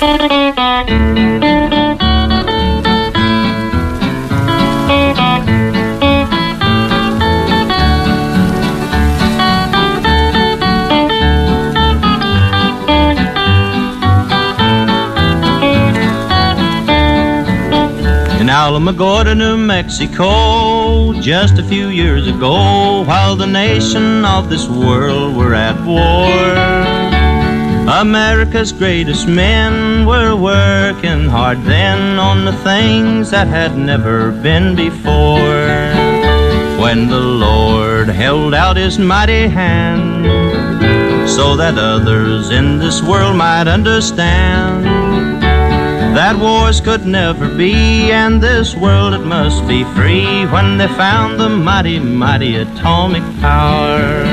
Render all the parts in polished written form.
In Alamogordo, New Mexico, just a few years ago, while the nation of this world were at war, America's greatest men were working hard then on the things that had never been before. When the Lord held out his mighty hand so that others in this world might understand that wars could never be, and this world it must be free, when they found the mighty, mighty atomic power.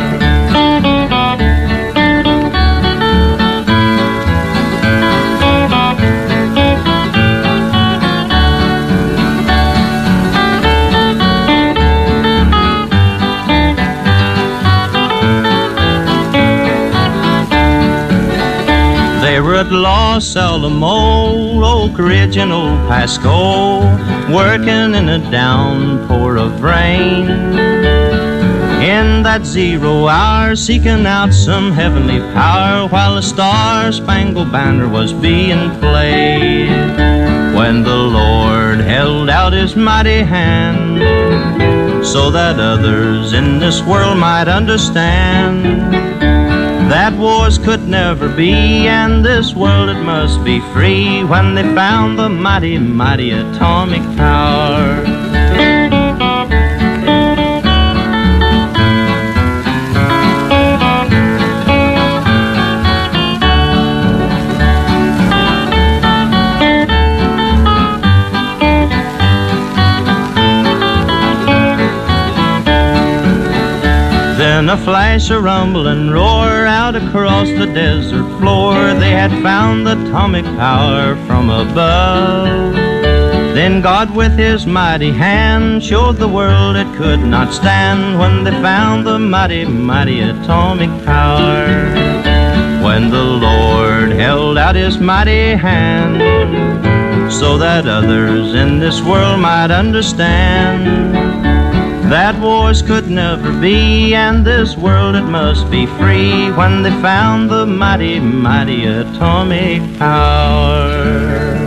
They were at Los Alamos, Oak Ridge and Old Pasco, working in a downpour of rain. In that 0 hour, seeking out some heavenly power, while the Star-Spangled Banner was being played. When the Lord held out his mighty hand so that others in this world might understand that wars could never be, and this world it must be free, when they found the mighty, mighty atomic power. Then a flash, a rumble and roar out across the desert floor. They had found the atomic power from above. Then God with his mighty hand showed the world it could not stand, when they found the mighty, mighty atomic power. When the Lord held out his mighty hand so that others in this world might understand that wars could never be, and this world it must be free, when they found the mighty, mighty atomic power.